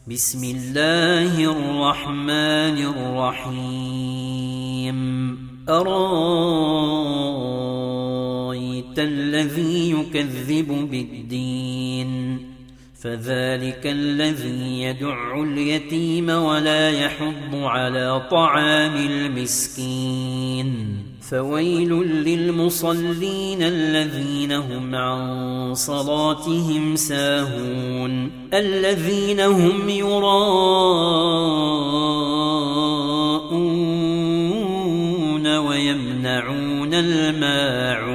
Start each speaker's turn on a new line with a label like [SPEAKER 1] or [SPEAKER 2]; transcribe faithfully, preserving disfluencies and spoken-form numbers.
[SPEAKER 1] بسم الله الرحمن الرحيم أرأيت الذي يكذب بالدين فذلك الذي يدع اليتيم ولا يحض على طعام المسكين فويل للمصلين الذين هم عن صلاتهم ساهون الذين هم يراءون ويمنعون الماعون